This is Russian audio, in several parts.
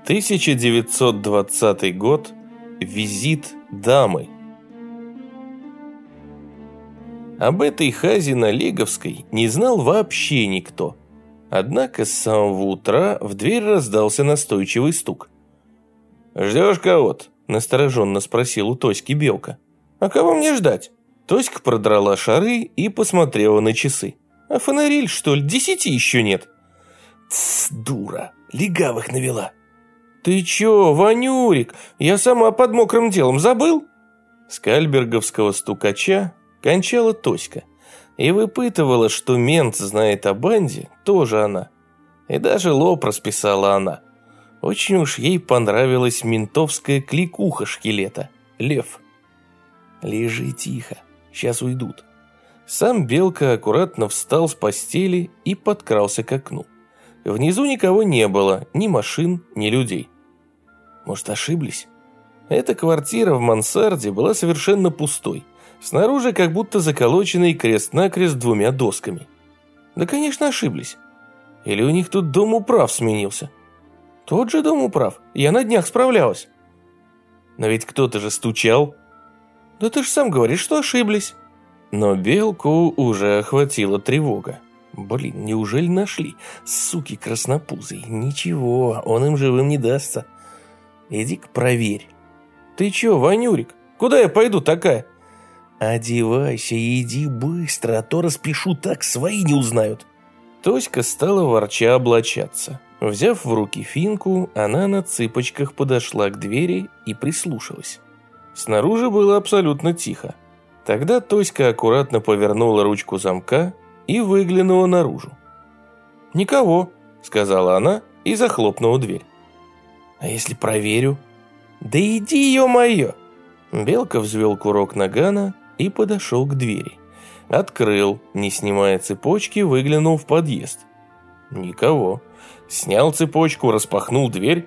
1920 год. Визит дамы. Об этой хазе на Леговской не знал вообще никто. Однако с самого утра в дверь раздался настойчивый стук. «Ждешь кого-то?» – настороженно спросил у Тоськи Белка. «А кого мне ждать?» Тоська продрала шары и посмотрела на часы. «А фонариль, что ли, 10 еще нет?» «Тсс, дура, легавых навела». «Ты чё, Ванюрик, я сама под мокрым делом забыл?» С кальберговского стукача кончала Тоська и выпытывала, что мент знает о банде, тоже она. И даже лоб расписала она. Очень уж ей понравилась ментовская кликуха шкелета, Лев. «Лежи тихо, сейчас уйдут». Сам Белка аккуратно встал с постели и подкрался к окну. Внизу никого не было, ни машин, ни людей. Может, ошиблись? Эта квартира в мансарде была совершенно пустой. Снаружи как будто заколоченный крест-накрест двумя досками. Да, конечно, ошиблись. Или у них тут дом управ сменился? Тот же дом управ, я на днях справлялась. Но ведь кто-то же стучал. Да ты же сам говоришь, что ошиблись. Но Белку уже охватила тревога. Блин, неужели нашли? Суки краснопузые. Ничего, он им живым не дастся. Иди-ка проверь. Ты чё, Ванюрик? Куда я пойду такая? Одевайся и иди быстро, а то распишу так, свои не узнают. Тоська стала ворча облачаться. Взяв в руки финку, она на цыпочках подошла к двери и прислушалась. Снаружи было абсолютно тихо. Тогда Тоська аккуратно повернула ручку замка и выглянула наружу. «Никого», — сказала она и захлопнула дверь. «А если проверю?» «Да иди, ё-моё!» Белка взвел курок нагана и подошел к двери. Открыл, не снимая цепочки, выглянул в подъезд. Никого. Снял цепочку, распахнул дверь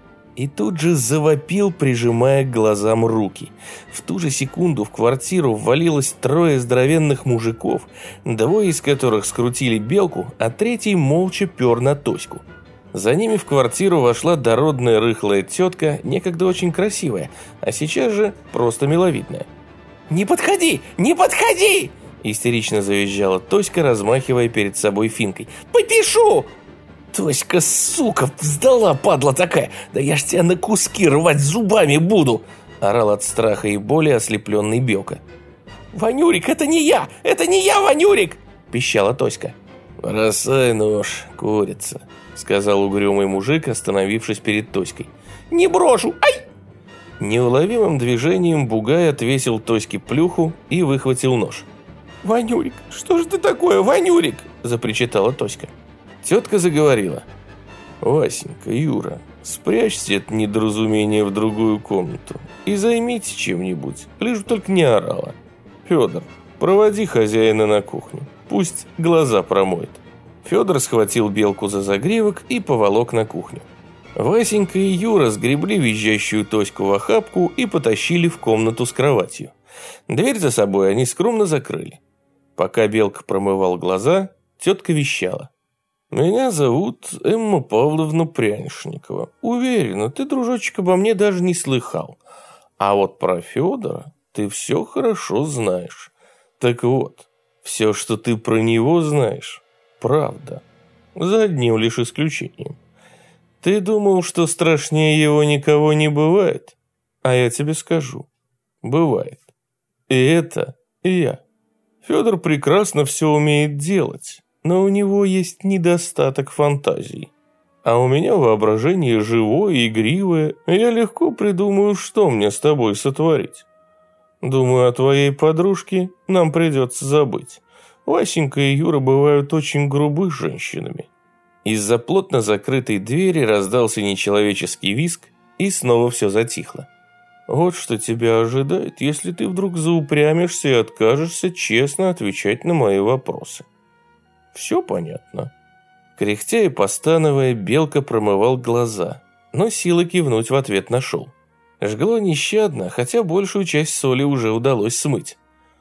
и тут же завопил, прижимая к глазам руки. В ту же секунду в квартиру ввалилось 3 здоровенных мужиков, 2 из которых скрутили Белку, а 3 молча пер на Тоську. За ними в квартиру вошла дородная рыхлая тетка, некогда очень красивая, а сейчас же просто миловидная. «Не подходи! Не подходи!» истерично завизжала Тоська, размахивая перед собой финкой. «Попишу!» «Тоська, сука, сдала, падла такая! Да я ж тебя на куски рвать зубами буду!» орал от страха и боли ослепленный Белка. «Ванюрик, это не я! Это не я, Ванюрик!» пищала Тоська. «Бросай нож, курица», — сказал угрюмый мужик, остановившись перед Тоськой. «Не брошу! Ай!» Неуловимым движением Бугай отвесил Тоське плюху и выхватил нож. «Ванюрик, что же ты такое, Ванюрик?» – запричитала Тоська. Тетка заговорила. «Васенька, Юра, спрячьте это недоразумение в другую комнату и займитесь чем-нибудь, лишь бы только не орала. Федор, проводи хозяина на кухню, пусть глаза промоет». Федор схватил Белку за загривок и поволок на кухню. Васенька и Юра сгребли визжащую Тоську в охапку и потащили в комнату с кроватью. Дверь за собой они скромно закрыли. Пока Белка промывал глаза, тетка вещала. «Меня зовут Эмма Павловна Прянишникова. Уверена, ты, дружочек, обо мне даже не слыхал. А вот про Федора ты все хорошо знаешь. Так вот, все, что ты про него знаешь, правда. За одним лишь исключением. Ты думал, что страшнее его никого не бывает? А я тебе скажу. Бывает. И это я. Федор прекрасно все умеет делать, но у него есть недостаток фантазии. А у меня воображение живое и игривое, и я легко придумаю, что мне с тобой сотворить. Думаю, о твоей подружке нам придется забыть. Васенька и Юра бывают очень грубы с женщинами». Из-за плотно закрытой двери раздался нечеловеческий визг, и снова все затихло. «Вот что тебя ожидает, если ты вдруг заупрямишься и откажешься честно отвечать на мои вопросы. Все понятно?» Кряхтя и постановая, Белка промывал глаза, но силы кивнуть в ответ нашел. Жгло нещадно, хотя большую часть соли уже удалось смыть.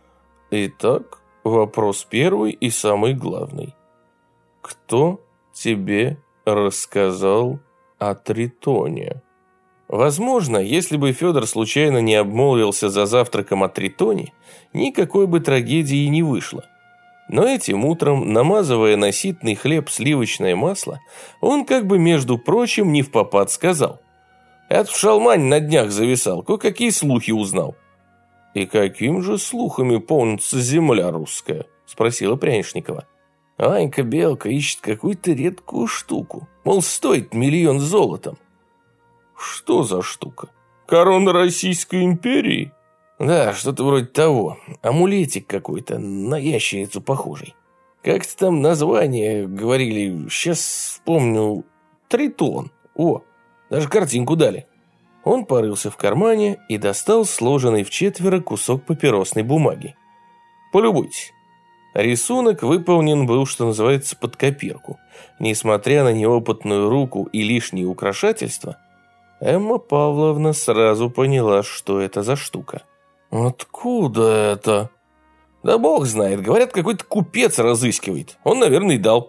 «Итак, вопрос первый и самый главный. Кто тебе рассказал о Тритоне. Возможно, если бы Федор случайно не обмолвился за завтраком о Тритоне, никакой бы трагедии не вышло. Но этим утром, намазывая на ситный хлеб сливочное масло, он как бы, между прочим, невпопад сказал: «Это в Шалмане на днях зависал, кое-какие слухи узнал». «И каким же слухами полнится земля русская?» – спросила Прянишникова. «Анька Белка ищет какую-то редкую штуку, мол, стоит 1 000 000 золотом». «Что за штука? Корона Российской империи?» «Да, что-то вроде того. Амулетик какой-то, на ящерицу похожий. Как-то там название говорили, сейчас вспомню, Тритон. О, даже картинку дали». Он порылся в кармане и достал сложенный в 4 кусок папиросной бумаги. «Полюбуйтесь». Рисунок выполнен был, что называется, под копирку. Несмотря на неопытную руку и лишние украшательства, Эмма Павловна сразу поняла, что это за штука. «Откуда это?» «Да бог знает, говорят, какой-то купец разыскивает. Он, наверное, и дал».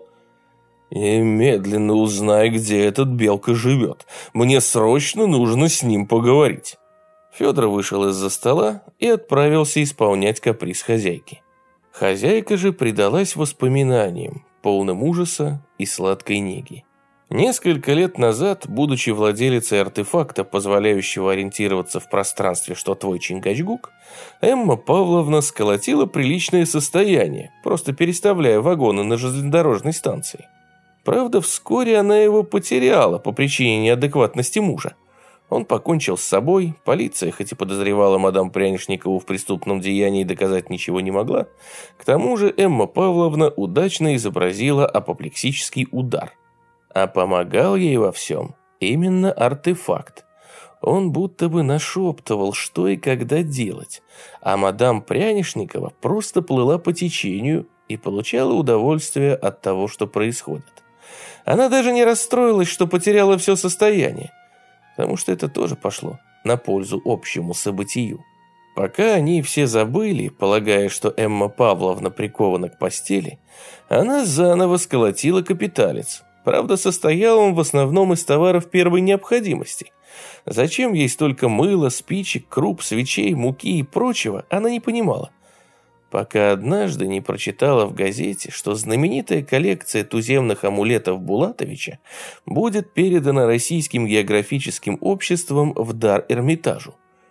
«Немедленно узнай, где этот Белка живет. Мне срочно нужно с ним поговорить». Федор вышел из-за стола и отправился исполнять каприз хозяйки. Хозяйка же предалась воспоминаниям, полным ужаса и сладкой неги. Несколько лет назад, будучи владелицей артефакта, позволяющего ориентироваться в пространстве, что твой Чингачгук, Эмма Павловна сколотила приличное состояние, просто переставляя вагоны на железнодорожной станции. Правда, вскоре она его потеряла по причине неадекватности мужа. Он покончил с собой, полиция, хоть и подозревала мадам Прянишникову в преступном деянии, доказать ничего не могла. К тому же Эмма Павловна удачно изобразила апоплексический удар. А помогал ей во всем именно артефакт. Он будто бы нашептывал, что и когда делать, а мадам Прянишникова просто плыла по течению и получала удовольствие от того, что происходит. Она даже не расстроилась, что потеряла все состояние, потому что это тоже пошло на пользу общему событию. Пока они все забыли, полагая, что Эмма Павловна прикована к постели, она заново сколотила капиталец. Правда, состоял он в основном из товаров первой необходимости. Зачем ей столько мыла, спичек, круп, свечей, муки и прочего, она не понимала. Пока однажды не прочитала в газете, что знаменитая коллекция туземных амулетов Булатовича будет передана Российским географическим обществом в дар Эрмитажу.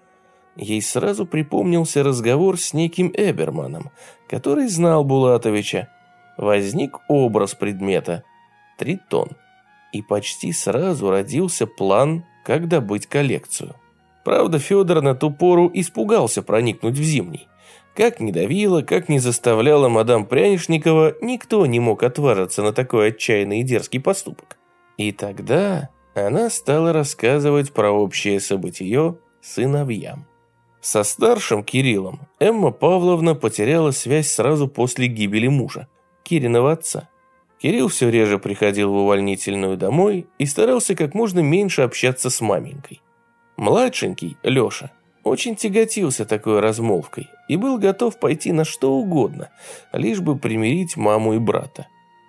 Ей сразу припомнился разговор с неким Эберманом, который знал Булатовича. Возник образ предмета – Тритон. И почти сразу родился план, как добыть коллекцию. Правда, Федор на ту пору испугался проникнуть в Зимний. Как ни давила, как ни заставляла мадам Прянишникова, никто не мог отважиться на такой отчаянный и дерзкий поступок. И тогда она стала рассказывать про общее событие сыновьям. Со старшим Кириллом Эмма Павловна потеряла связь сразу после гибели мужа, Кириного отца. Кирилл все реже приходил в увольнительную домой и старался как можно меньше общаться с маменькой. Младшенький, Леша, очень тяготился такой размолвкой и был готов пойти на что угодно, лишь бы примирить маму и брата.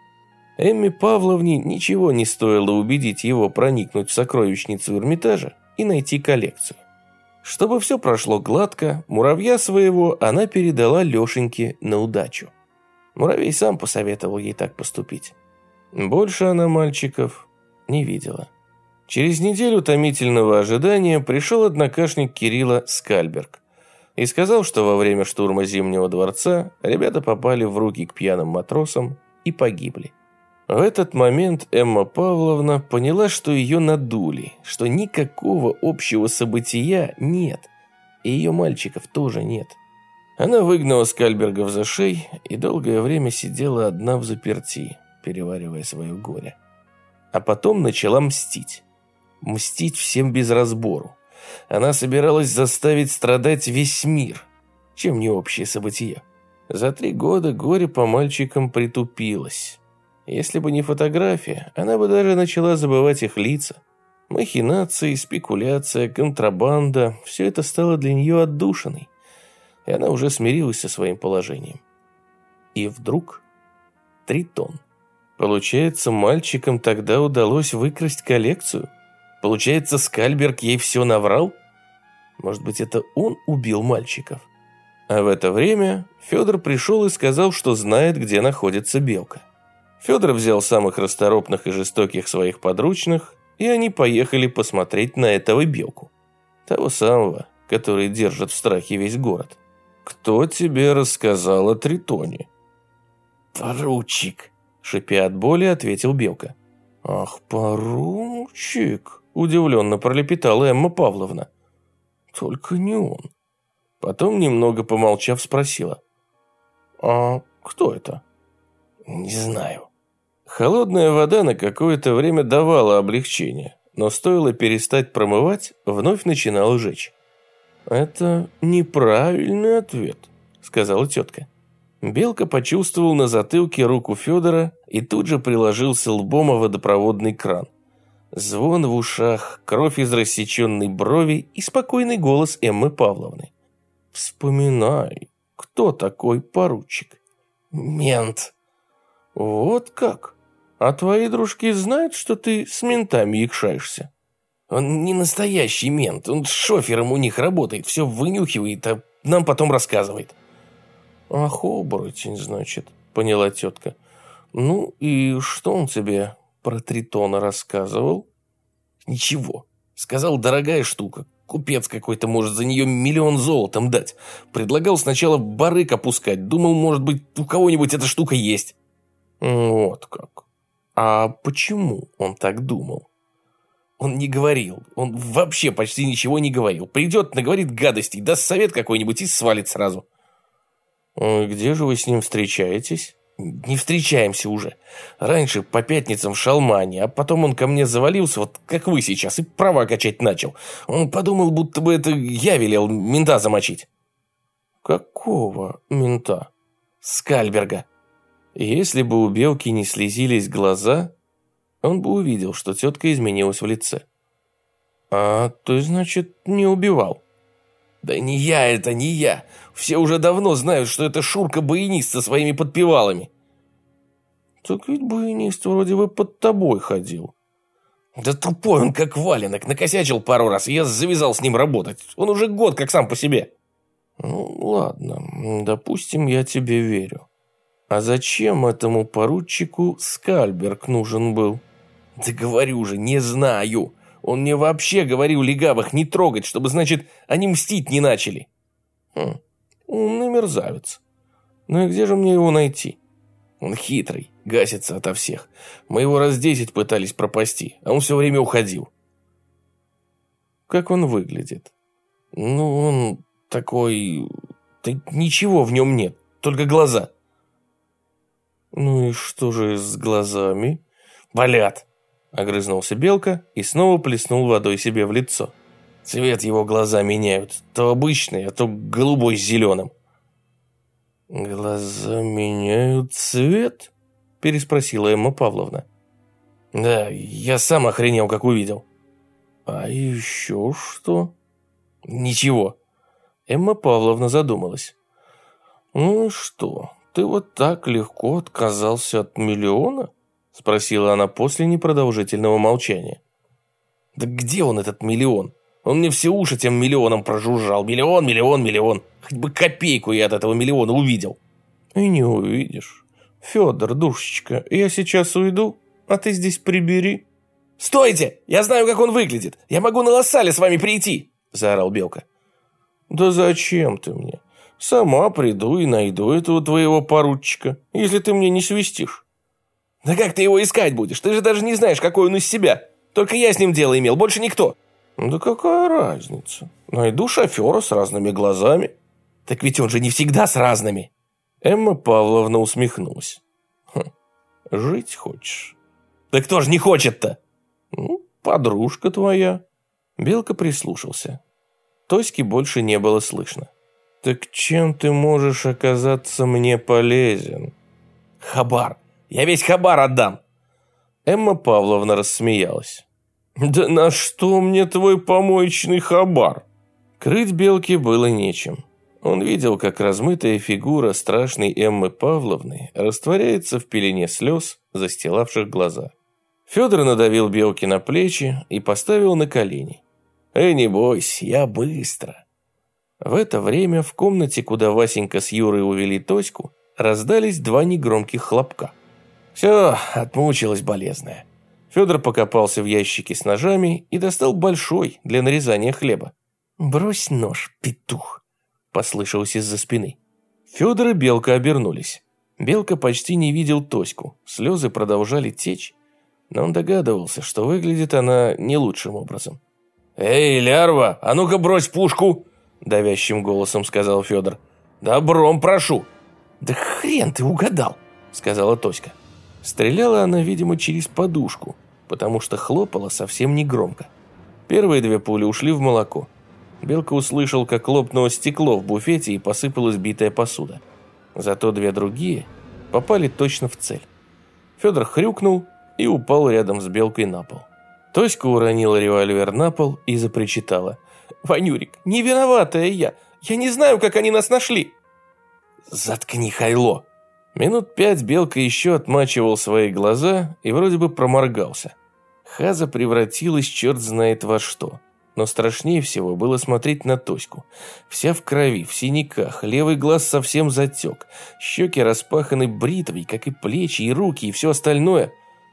Эмме Павловне ничего не стоило убедить его проникнуть в сокровищницу Эрмитажа и найти коллекцию. Чтобы все прошло гладко, муравья своего она передала Лешеньке на удачу. Муравей сам посоветовал ей так поступить. Больше она мальчиков не видела. Через неделю томительного ожидания пришел однокашник Кирилла Скальберг и сказал, что во время штурма Зимнего дворца ребята попали в руки к пьяным матросам и погибли. В этот момент Эмма Павловна поняла, что ее надули, что никакого общего события нет, и ее мальчиков тоже нет. Она выгнала Скальберга в зашей и долгое время сидела одна взаперти, переваривая свое горе. А потом начала мстить. Мстить всем без разбору. Она собиралась заставить страдать весь мир, чем не общее событие. За 3 года горе по мальчикам притупилось. Если бы не фотография, она бы даже начала забывать их лица. Махинации, спекуляция, контрабанда – все это стало для нее отдушиной. И она уже смирилась со своим положением. И вдруг Тритон. Получается, мальчикам тогда удалось выкрасть коллекцию? Получается, Скальберг ей все наврал? Может быть, это он убил мальчиков? А в это время Федор пришел и сказал, что знает, где находится Белка. Федор взял самых расторопных и жестоких своих подручных, и они поехали посмотреть на этого Белку. Того самого, который держит в страхе весь город. «Кто тебе рассказал о Тритоне?» «Поручик», — шипя от боли, ответил Белка. «Ах, поручик!» — удивленно пролепетала Эмма Павловна. «Только не он». Потом, немного помолчав, спросила. «А кто это?» «Не знаю». Холодная вода на какое-то время давала облегчение, но стоило перестать промывать, вновь начинала жечь. «Это неправильный ответ», — сказала тетка. Белка почувствовал на затылке руку Федора и тут же приложился лбом о водопроводный кран. Звон в ушах, кровь из рассеченной брови и спокойный голос Эммы Павловны. «Вспоминай, кто такой поручик?» «Мент». «Вот как? А твои дружки знают, что ты с ментами якшаешься?» «Он не настоящий мент, он шофером у них работает, все вынюхивает, а нам потом рассказывает». «Ах, оборотень, значит», — поняла тетка. «Ну и что он тебе про Тритона рассказывал?» «Ничего. Сказал, дорогая штука. Купец какой-то может за нее 1 000 000 золотом дать. Предлагал сначала барык опускать. Думал, может быть, у кого-нибудь эта штука есть». «Вот как. А почему он так думал?» «Он не говорил. Он вообще почти ничего не говорил. Придет, наговорит гадостей, даст совет какой-нибудь и свалит сразу». «Где же вы с ним встречаетесь?» «Не встречаемся уже. Раньше по пятницам в Шалмане, а потом он ко мне завалился, вот как вы сейчас, и права качать начал. Он подумал, будто бы это я велел мента замочить». «Какого мента?» «Скальберга». Если бы у Белки не слезились глаза, он бы увидел, что тетка изменилась в лице. «А ты, значит, не убивал?» «Да не я это, не я. Все уже давно знают, что это Шурка-баянист со своими подпевалами». «Так ведь баянист вроде бы под тобой ходил». «Да тупой он как валенок, накосячил пару раз, и я завязал с ним работать. Он уже год как сам по себе». «Ну, ладно, допустим, я тебе верю. А зачем этому поручику Скальберг нужен был?» «Да говорю же, не знаю. Он мне вообще говорил легавых не трогать, чтобы, значит, они мстить не начали». Умный мерзавец. Ну и где же мне его найти?» «Он хитрый, гасится ото всех. Мы его раз 10 пытались пропасти, а он все время уходил». «Как он выглядит?» «Ну, он такой... Да ничего в нем нет, только глаза». «Ну и что же с глазами?» «Болят», — огрызнулся Белка и снова плеснул водой себе в лицо. «Цвет его глаза меняют, то обычный, а то голубой с зеленым». «Глаза меняют цвет?» — переспросила Эмма Павловна. «Да, я сам охренел, как увидел». «А еще что?» «Ничего». Эмма Павловна задумалась. «Ну и что, ты вот так легко отказался от 1 000 000? Спросила она после непродолжительного молчания. «Да где он, этот 1 000 000? Он мне все уши тем 1 000 000 прожужжал. 1 000 000, 1 000 000, 1 000 000. Хоть бы копейку я от этого 1 000 000 увидел». «И не увидишь. Федор, душечка, я сейчас уйду, а ты здесь прибери». «Стойте! Я знаю, как он выглядит. Я могу на Лассале с вами прийти!» – заорал Белка. «Да зачем ты мне? Сама приду и найду этого твоего поручика, если ты мне не свистишь». «Да как ты его искать будешь? Ты же даже не знаешь, какой он из себя. Только я с ним дело имел, больше никто». «Да какая разница? Найду шофера с разными глазами». «Так ведь он же не всегда с разными». Эмма Павловна усмехнулась. «Жить хочешь?» «Да кто же не хочет-то?» «Ну, подружка твоя». Белка прислушался. Тоськи больше не было слышно. «Так чем ты можешь оказаться мне полезен?» «Хабар. Я весь хабар отдам». Эмма Павловна рассмеялась. «Да на что мне твой помоечный хабар?» Крыть Белке было нечем. Он видел, как размытая фигура страшной Эммы Павловны растворяется в пелене слез, застилавших глаза. Федор надавил Белке на плечи и поставил на колени. Не бойся, я быстро. В это время в комнате, куда Васенька с Юрой увели Тоську, раздались 2 негромких хлопка. Все, отмучилась болезная. Федор покопался в ящике с ножами и достал большой для нарезания хлеба. «Брось нож, петух», – послышалось из-за спины. Федор и Белка обернулись. Белка почти не видел Тоську, слезы продолжали течь, но он догадывался, что выглядит она не лучшим образом. «Эй, лярва, а ну-ка брось пушку!» – давящим голосом сказал Федор. «Добром прошу!» «Да хрен ты угадал!» – сказала Тоська. Стреляла она, видимо, через подушку, потому что хлопала совсем не громко. Первые 2 пули ушли в молоко. Белка услышал, как лопнуло стекло в буфете и посыпалась битая посуда. Зато 2 другие попали точно в цель. Федор хрюкнул и упал рядом с Белкой на пол. Тоська уронила револьвер на пол и запричитала. «Ванюрик, не виноватая я! Я не знаю, как они нас нашли!» «Заткни, хайло!» Минут 5 Белка еще отмачивал свои глаза и вроде бы проморгался. Хаза превратилась черт знает во что. Но страшнее всего было смотреть на Тоську. Вся в крови, в синяках, левый глаз совсем затек, щеки распаханы бритвой, как и плечи, и руки, и все остальное.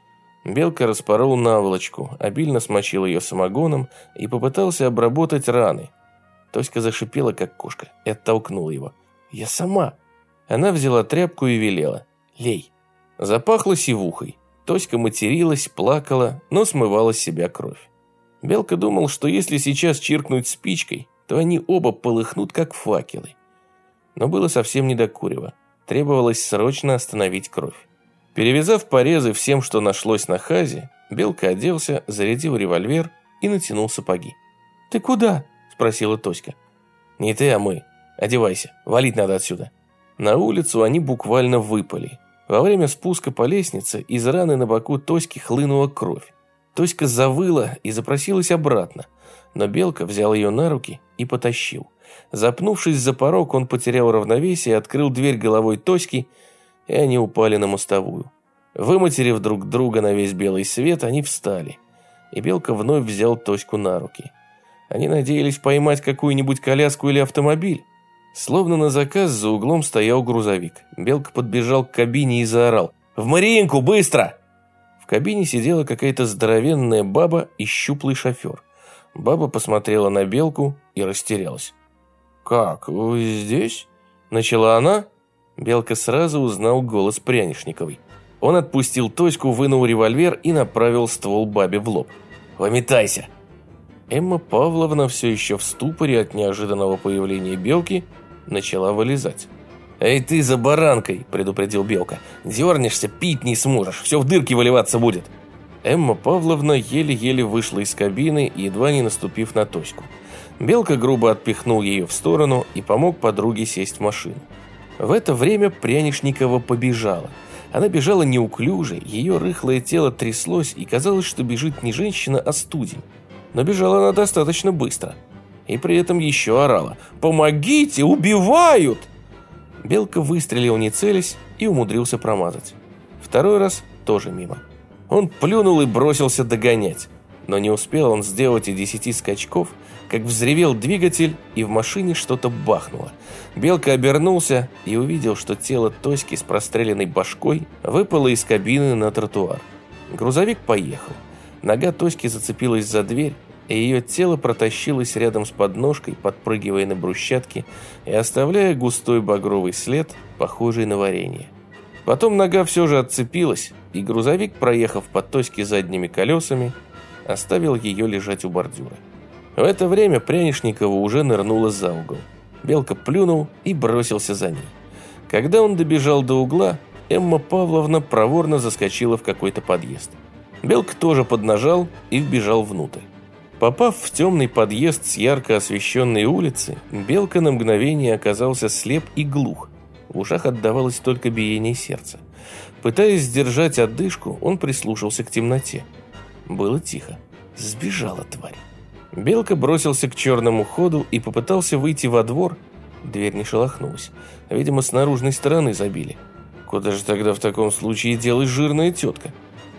Белка распорол наволочку, обильно смочил ее самогоном и попытался обработать раны. Тоська зашипела, как кошка, и оттолкнула его. «Я сама!» Она взяла тряпку и велела. «Лей». Запахло сивухой. Тоська материлась, плакала, но смывала с себя кровь. Белка думал, что если сейчас чиркнуть спичкой, то они оба полыхнут, как факелы. Но было совсем не до курева. Требовалось срочно остановить кровь. Перевязав порезы всем, что нашлось на хазе, Белка оделся, зарядил револьвер и натянул сапоги. «Ты куда?» – спросила Тоська. «Не ты, а мы. Одевайся, валить надо отсюда». На улицу они буквально выпали. Во время спуска по лестнице из раны на боку Тоськи хлынула кровь. Тоська завыла и запросилась обратно, но Белка взял ее на руки и потащил. Запнувшись за порог, он потерял равновесие, открыл дверь головой Тоськи, и они упали на мостовую. Выматерив друг друга на весь белый свет, они встали, и Белка вновь взял Тоську на руки. Они надеялись поймать какую-нибудь коляску или автомобиль. Словно на заказ за углом стоял грузовик. Белка подбежал к кабине и заорал: «В Мариинку, быстро!» В кабине сидела какая-то здоровенная баба и щуплый шофер. Баба посмотрела на Белку и растерялась. «Как, вы здесь?» – начала она. Белка сразу узнал голос Прянишниковой. Он отпустил Тоську, вынул револьвер и направил ствол бабе в лоб. «Выметайся!» Эмма Павловна, все еще в ступоре от неожиданного появления Белки, начала вылезать. «Эй ты за баранкой!» – предупредил Белка. «Дернешься, пить не сможешь, все в дырки выливаться будет!» Эмма Павловна еле-еле вышла из кабины, едва не наступив на Тоську. Белка грубо отпихнул ее в сторону и помог подруге сесть в машину. В это время Прянишникова побежала. Она бежала неуклюже, ее рыхлое тело тряслось, и казалось, что бежит не женщина, а студень. Но бежала она достаточно быстро. И при этом еще орала: «Помогите, убивают!» Белка выстрелил не целясь и умудрился промазать. Второй раз тоже мимо. Он плюнул и бросился догонять. Но не успел он сделать и 10 скачков, как взревел двигатель, и в машине что-то бахнуло. Белка обернулся и увидел, что тело Тоськи с простреленной башкой выпало из кабины на тротуар. Грузовик поехал. Нога Тоськи зацепилась за дверь, и ее тело протащилось рядом с подножкой, подпрыгивая на брусчатке и оставляя густой багровый след, похожий на варенье. Потом нога все же отцепилась, и грузовик, проехав по Тоське задними колесами, оставил ее лежать у бордюра. В это время Прянишникова уже нырнула за угол. Белка плюнул и бросился за ней. Когда он добежал до угла, Эмма Павловна проворно заскочила в какой-то подъезд. Белка тоже поднажал и вбежал внутрь. Попав в темный подъезд с ярко освещенной улицы, Белка на мгновение оказался слеп и глух. В ушах отдавалось только биение сердца. Пытаясь сдержать одышку, он прислушался к темноте. Было тихо. Сбежала тварь. Белка бросился к черному ходу и попытался выйти во двор. Дверь не шелохнулась. Видимо, с наружной стороны забили. Куда же тогда в таком случае делась жирная тетка?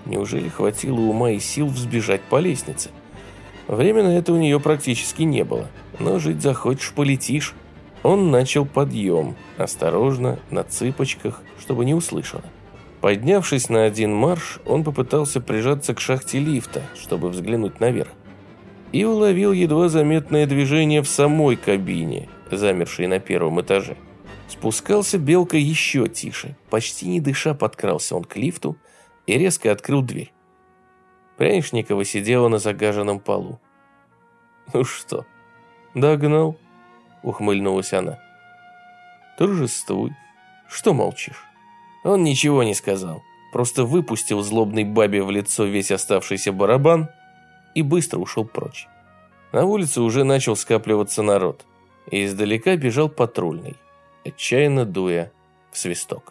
Неужели хватило ума и сил взбежать по лестнице? Времени на это у нее практически не было, но жить захочешь, полетишь. Он начал подъем, осторожно, на цыпочках, чтобы не услышала. Поднявшись на один марш, он попытался прижаться к шахте лифта, чтобы взглянуть наверх. И уловил едва заметное движение в самой кабине, замершей на первом этаже. Спускался Белка еще тише, почти не дыша подкрался он к лифту и резко открыл дверь. Прянишникова сидела на загаженном полу. «Ну что, догнал?» — ухмыльнулась она. «Торжествуй. Что молчишь?» Он ничего не сказал, просто выпустил злобной бабе в лицо весь оставшийся барабан и быстро ушел прочь. На улице уже начал скапливаться народ, и издалека бежал патрульный, отчаянно дуя в свисток.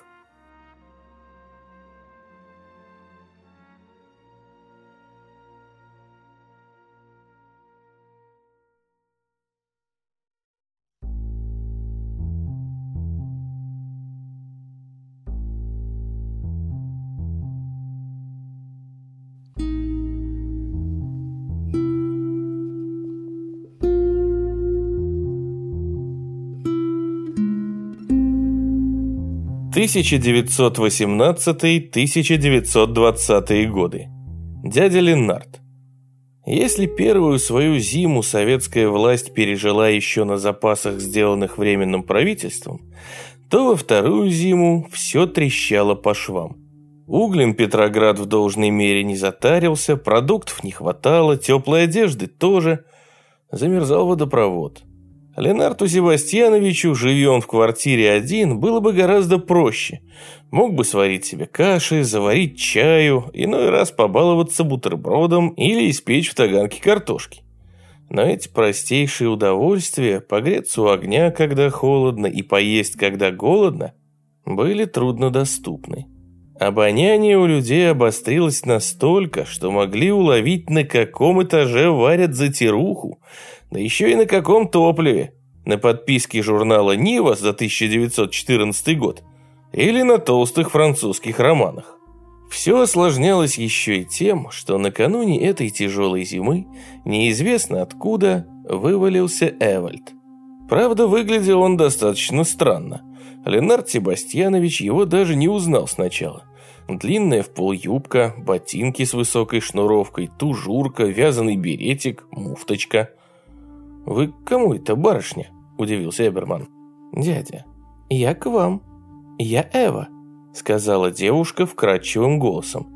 «1918-1920 годы. Дядя Ленард. Если первую свою зиму советская власть пережила еще на запасах, сделанных Временным правительством, то во вторую зиму все трещало по швам. Углем Петроград в должной мере не затарился, продуктов не хватало, теплой одежды тоже. Замерзал водопровод. Ленарту Севастьяновичу, живя он в квартире один, было бы гораздо проще. Мог бы сварить себе каши, заварить чаю, иной раз побаловаться бутербродом или испечь в таганке картошки. Но эти простейшие удовольствия, погреться у огня, когда холодно, и поесть, когда голодно, были труднодоступны. Обоняние у людей обострилось настолько, что могли уловить, на каком этаже варят затируху, да еще и на каком топливе, на подписке журнала «Нива» за 1914 год или на толстых французских романах. Все осложнялось еще и тем, что накануне этой тяжелой зимы неизвестно откуда вывалился Эвальд. Правда, выглядел он достаточно странно. Ленард Себастьянович его даже не узнал сначала. Длинная в пол юбка, ботинки с высокой шнуровкой, тужурка, вязаный беретик, муфточка. «Вы к кому это, барышня?» – удивился Эберман. «Дядя, я к вам. Я Эва», – сказала девушка вкрадчивым голосом.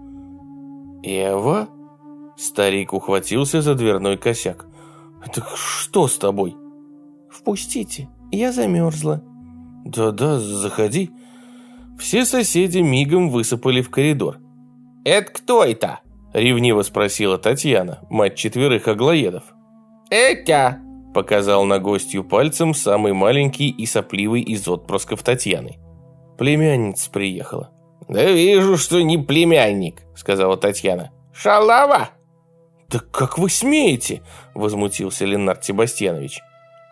«Эва?» – старик ухватился за дверной косяк. «Так что с тобой?» «Впустите, я замерзла». «Да-да, заходи». Все соседи мигом высыпали в коридор. «Это кто это?» – ревниво спросила Татьяна, мать 4 аглоедов. «Это!» – показал на гостью пальцем самый маленький и сопливый из отпрысков Татьяны. Племянница приехала. «Да вижу, что не племянник», – сказала Татьяна. «Шалава!» «Да как вы смеете?» – возмутился Ленард Себастьянович.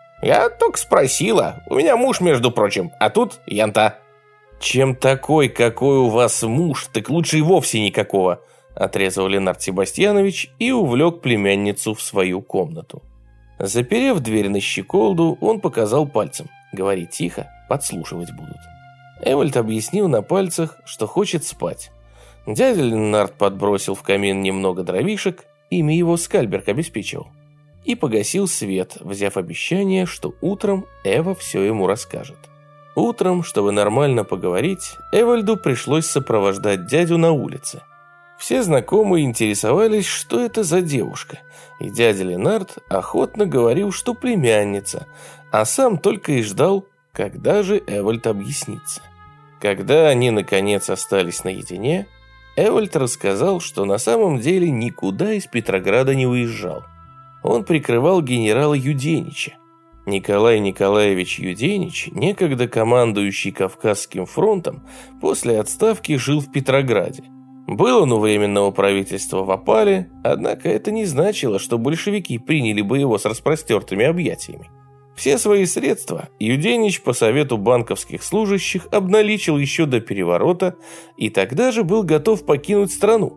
«Я только спросила. У меня муж, между прочим, а тут янта». «Чем такой, какой у вас муж, так лучше и вовсе никакого», – отрезал Ленард Себастьянович и увлек племянницу в свою комнату. Заперев дверь на щеколду, он показал пальцем. «Говори тихо, подслушивать будут». Эвальд объяснил на пальцах, что хочет спать. Дядя Ленард подбросил в камин немного дровишек, ими его Скальберг обеспечивал, и погасил свет, взяв обещание, что утром Эва все ему расскажет. Утром, чтобы нормально поговорить, Эвальду пришлось сопровождать дядю на улице. Все знакомые интересовались, что это за девушка, и дядя Ленард охотно говорил, что племянница, а сам только и ждал, когда же Эвальд объяснится. Когда они, наконец, остались наедине, Эвальд рассказал, что на самом деле никуда из Петрограда не уезжал. Он прикрывал генерала Юденича. Николай Николаевич Юденич, некогда командующий Кавказским фронтом, после отставки жил в Петрограде. Был он у Временного правительства в опале, однако это не значило, что большевики приняли бы его с распростертыми объятиями. Все свои средства Юденич по совету банковских служащих обналичил еще до переворота и тогда же был готов покинуть страну.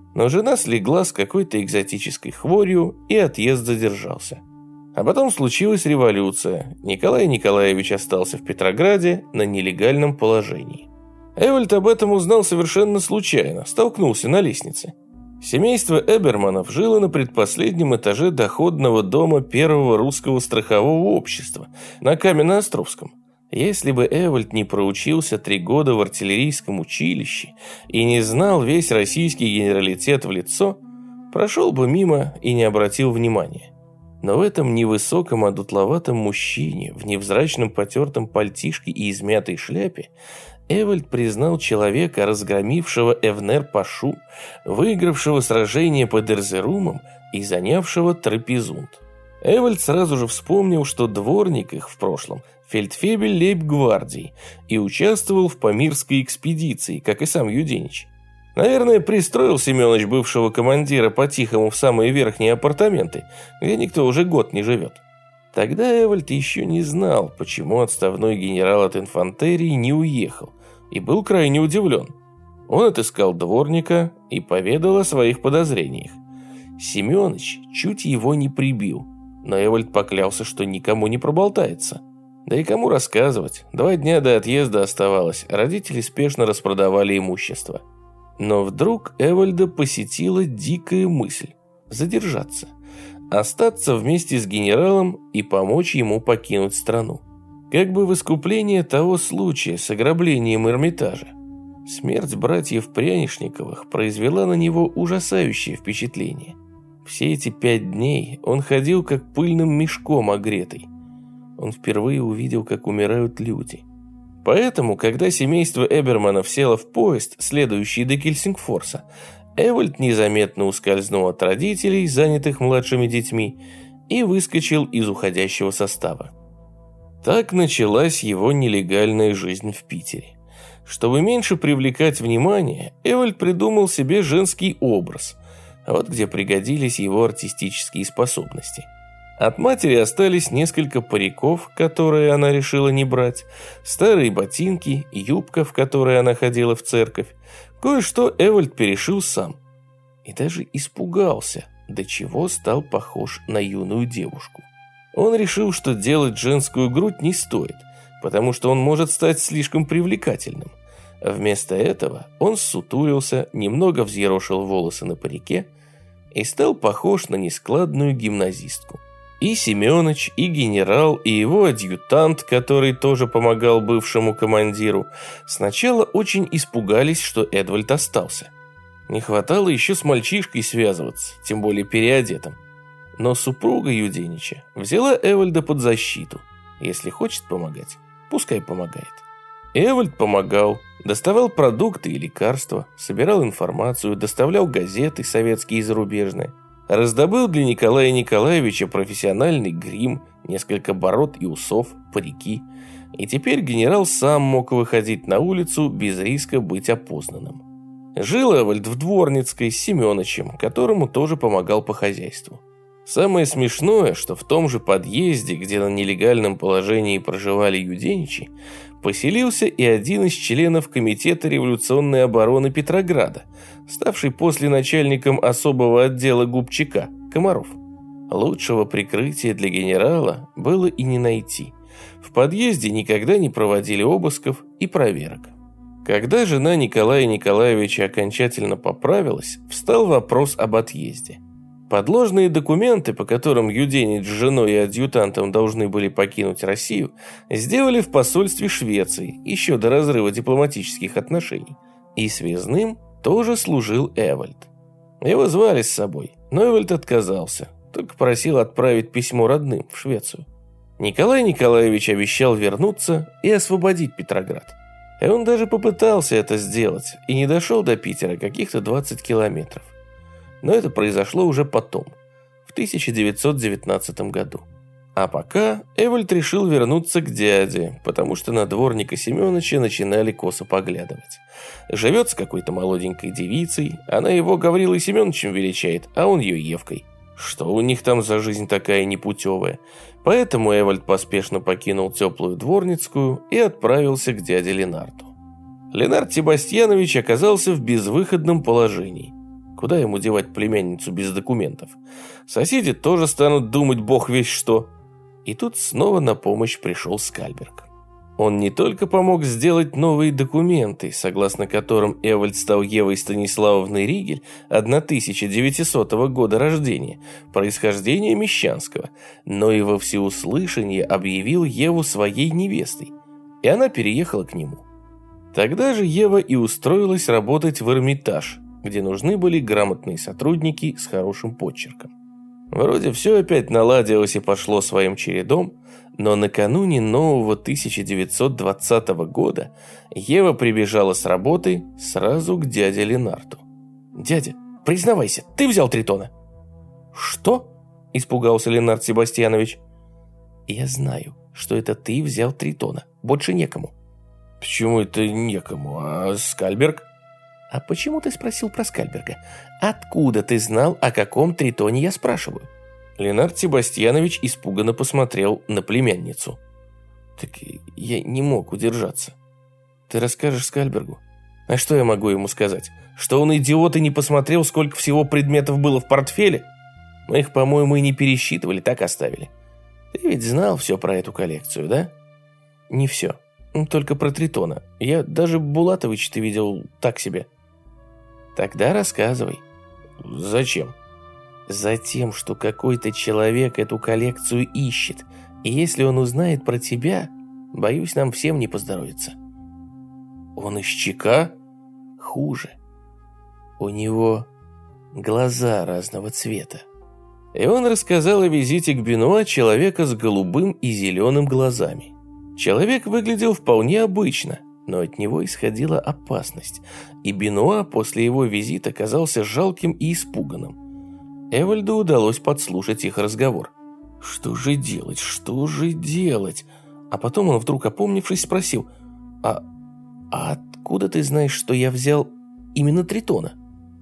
Но жена слегла с какой-то экзотической хворью, и отъезд задержался. А потом случилась революция. Николай Николаевич остался в Петрограде на нелегальном положении. Эвальд об этом узнал совершенно случайно, столкнулся на лестнице. Семейство Эберманов жило на предпоследнем этаже доходного дома первого русского страхового общества на Каменноостровском. Если бы Эвальд не проучился 3 года в артиллерийском училище и не знал весь российский генералитет в лицо, прошел бы мимо и не обратил внимания. Но в этом невысоком одутловатом мужчине, в невзрачном потертом пальтишке и измятой шляпе, Эвальд признал человека, разгромившего Эвнер-Пашу, выигравшего сражение под Эрзерумом и занявшего Трапезунд. Эвальд сразу же вспомнил, что дворник их в прошлом фельдфебель лейб-гвардии и участвовал в Памирской экспедиции, как и сам Юденич. Наверное, пристроил Семёныч бывшего командира по-тихому в самые верхние апартаменты, где никто уже год не живет. Тогда Эвальд еще не знал, почему отставной генерал от инфантерии не уехал, и был крайне удивлен. Он отыскал дворника и поведал о своих подозрениях. Семёныч чуть его не прибил, но Эвальд поклялся, что никому не проболтается. Да и кому рассказывать? 2 дня до отъезда оставалось, родители спешно распродавали имущество. Но вдруг Эвальда посетила дикая мысль – задержаться, остаться вместе с генералом и помочь ему покинуть страну. Как бы в искупление того случая с ограблением Эрмитажа. Смерть братьев Прянишниковых произвела на него ужасающее впечатление. Все эти 5 дней он ходил как пыльным мешком огретый. Он впервые увидел, как умирают люди. Поэтому, когда семейство Эберманов село в поезд, следующий до Гельсингфорса, Эвальд незаметно ускользнул от родителей, занятых младшими детьми, и выскочил из уходящего состава. Так началась его нелегальная жизнь в Питере. Чтобы меньше привлекать внимание, Эвальд придумал себе женский образ. Вот где пригодились его артистические способности. От матери остались несколько париков, которые она решила не брать, старые ботинки, юбка, в которой она ходила в церковь. Кое-что Эвальд перешил сам. И даже испугался, до чего стал похож на юную девушку. Он решил, что делать женскую грудь не стоит, потому что он может стать слишком привлекательным. Вместо этого он ссутулился, немного взъерошил волосы на парике и стал похож на нескладную гимназистку. И Семёныч, и генерал, и его адъютант, который тоже помогал бывшему командиру, сначала очень испугались, что Эдвальд остался. Не хватало еще с мальчишкой связываться, тем более переодетым. Но супруга Юденича взяла Эвальда под защиту. Если хочет помогать, пускай помогает. Эвальд помогал, доставал продукты и лекарства, собирал информацию, доставлял газеты, советские и зарубежные. Раздобыл для Николая Николаевича профессиональный грим, несколько бород и усов, парики. И теперь генерал сам мог выходить на улицу без риска быть опознанным. Жил Эвальд в Дворницкой с Семёнычем, которому тоже помогал по хозяйству. Самое смешное, что в том же подъезде, где на нелегальном положении проживали Юденичи, поселился и один из членов Комитета революционной обороны Петрограда, ставший после начальником особого отдела Губчака, Комаров. Лучшего прикрытия для генерала было и не найти. В подъезде никогда не проводили обысков и проверок. Когда жена Николая Николаевича окончательно поправилась, встал вопрос об отъезде. Подложные документы, по которым Юденич с женой и адъютантом должны были покинуть Россию, сделали в посольстве Швеции еще до разрыва дипломатических отношений. И связным тоже служил Эвальд. Его звали с собой, но Эвальд отказался, только просил отправить письмо родным в Швецию. Николай Николаевич обещал вернуться и освободить Петроград. И он даже попытался это сделать, и не дошел до Питера каких-то 20 километров. Но это произошло уже потом, в 1919 году. А пока Эвальд решил вернуться к дяде, потому что на дворника Семёныча начинали косо поглядывать. Живет с какой-то молоденькой девицей, она его Гаврилой Семёнычем величает, а он ее Евкой. Что у них там за жизнь такая непутевая? Поэтому Эвальд поспешно покинул теплую Дворницкую и отправился к дяде Ленарту. Ленард Себастьянович оказался в безвыходном положении. Куда ему девать племянницу без документов? Соседи тоже станут думать бог весть что. И тут снова на помощь пришел Скальберг. Он не только помог сделать новые документы, согласно которым Эвальд стал Евой Станиславовной Ригель 1900 года рождения, происхождения мещанского, но и во всеуслышание объявил Еву своей невестой, и она переехала к нему. Тогда же Ева и устроилась работать в Эрмитаж, где нужны были грамотные сотрудники с хорошим почерком. Вроде все опять наладилось и пошло своим чередом, но накануне нового 1920 года Ева прибежала с работы сразу к дяде Ленарту. «Дядя, признавайся, ты взял Тритона?» «Что?» – испугался Ленард Себастьянович. «Я знаю, что это ты взял Тритона, больше некому». «Почему это некому, а Скальберг?» «А почему ты спросил про Скальберга? Откуда ты знал, о каком Тритоне я спрашиваю?» Ленард Себастьянович испуганно посмотрел на племянницу. «Так я не мог удержаться. Ты расскажешь Скальбергу? А что я могу ему сказать? Что он идиот и не посмотрел, сколько всего предметов было в портфеле? Мы их, по-моему, и не пересчитывали, так оставили. Ты ведь знал все про эту коллекцию, да?» «Не все. Только про Тритона. Я даже Булатович-то видел так себе». «Тогда рассказывай». «Зачем?» «Затем, что какой-то человек эту коллекцию ищет, и если он узнает про тебя, боюсь, нам всем не поздоровится». «Он из ЧК?» «Хуже. У него глаза разного цвета». И он рассказал о визите к Бенуа человека с голубым и зеленым глазами. Человек выглядел вполне обычно, но от него исходила опасность, и Бенуа после его визита казался жалким и испуганным. Эвальду удалось подслушать их разговор. «Что же делать? Что же делать?» А потом он, вдруг опомнившись, спросил: «А откуда ты знаешь, что я взял именно Тритона?»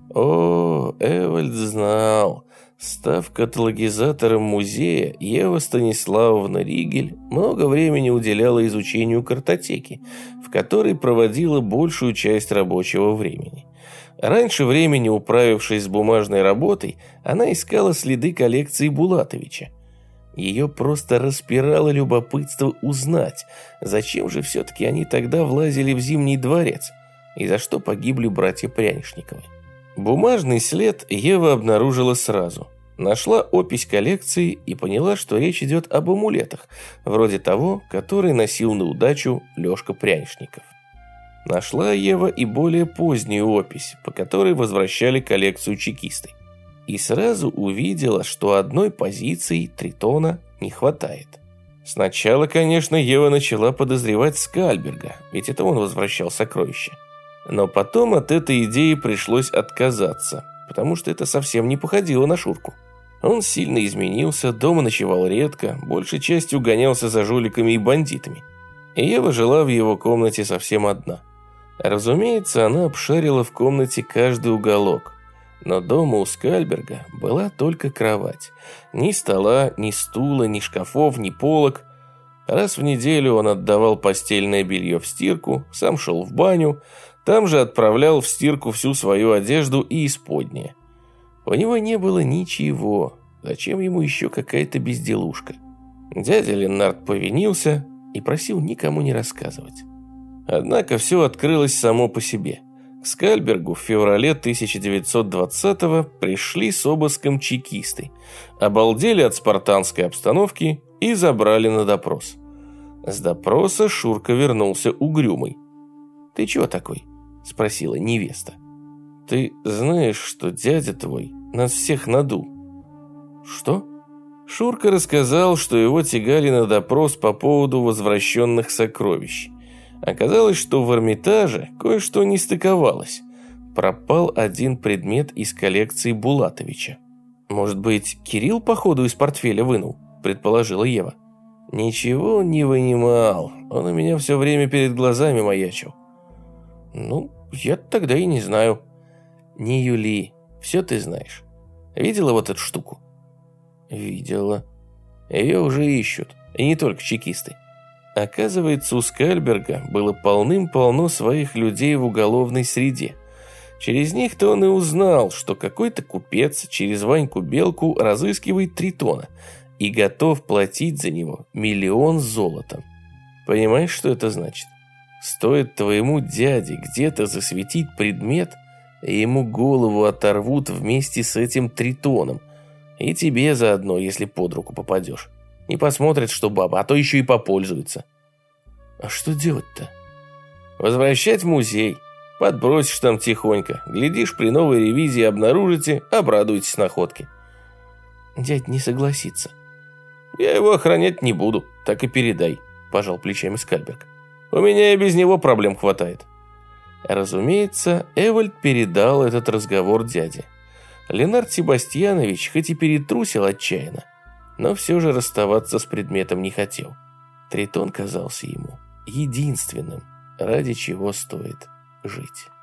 О, Эвальд знал. Став каталогизатором музея, Ева Станиславовна Ригель много времени уделяла изучению картотеки, в которой проводила большую часть рабочего времени. Раньше времени, управившись с бумажной работой, она искала следы коллекции Булатовича. Ее просто распирало любопытство узнать, зачем же все-таки они тогда влазили в Зимний дворец, и за что погибли братья Прянишниковы. Бумажный след Ева обнаружила сразу. Нашла опись коллекции и поняла, что речь идет об амулетах, вроде того, который носил на удачу Лешка Прянишников. Нашла Ева и более позднюю опись, по которой возвращали коллекцию чекисты. И сразу увидела, что одной позиции Тритона не хватает. Сначала, конечно, Ева начала подозревать Скальберга, ведь это он возвращал сокровища. Но потом от этой идеи пришлось отказаться, потому что это совсем не походило на Шурку. Он сильно изменился, дома ночевал редко, большей частью гонялся за жуликами и бандитами. И Ева жила в его комнате совсем одна. Разумеется, она обшарила в комнате каждый уголок. Но дома у Скальберга была только кровать. Ни стола, ни стула, ни шкафов, ни полок. Раз в неделю он отдавал постельное белье в стирку, сам шел в баню, там же отправлял в стирку всю свою одежду и исподнее. У него не было ничего. Зачем ему еще какая-то безделушка? Дядя Ленард повинился и просил никому не рассказывать. Однако все открылось само по себе. К Скальбергу в феврале 1920-го пришли с обыском чекисты, обалдели от спартанской обстановки и забрали на допрос. С допроса Шурка вернулся угрюмый. «Ты чего такой?» – спросила невеста. «Ты знаешь, что дядя твой нас всех надул?» «Что?» Шурка рассказал, что его тягали на допрос по поводу возвращенных сокровищ. Оказалось, что в Эрмитаже кое-что не стыковалось. Пропал один предмет из коллекции Булатовича. «Может быть, Кирилл походу из портфеля вынул?» – предположила Ева. «Ничего он не вынимал. Он у меня все время перед глазами маячил». «Ну, я тогда и не знаю». «Не юли, все ты знаешь. Видела вот эту штуку?» «Видела. Ее уже ищут, и не только чекисты». Оказывается, у Скальберга было полным-полно своих людей в уголовной среде. Через них-то он и узнал, что какой-то купец через Ваньку Белку разыскивает Тритона и готов платить за него 1 000 000 золотом. Понимаешь, что это значит? Стоит твоему дяде где-то засветить предмет, и ему голову оторвут вместе с этим Тритоном. И тебе заодно, если под руку попадешь. Не посмотрят, что баба, а то еще и попользуются. А что делать-то? Возвращать в музей. Подбросишь там тихонько. Глядишь, при новой ревизии обнаружите, обрадуйтесь находке. Дядь не согласится. Я его охранять не буду, так и передай, пожал плечами Скальберг. У меня и без него проблем хватает. Разумеется, Эвальд передал этот разговор дяде. Ленард Себастьянович хоть и перетрусил отчаянно, но все же расставаться с предметом не хотел. Тритон казался ему единственным, ради чего стоит жить.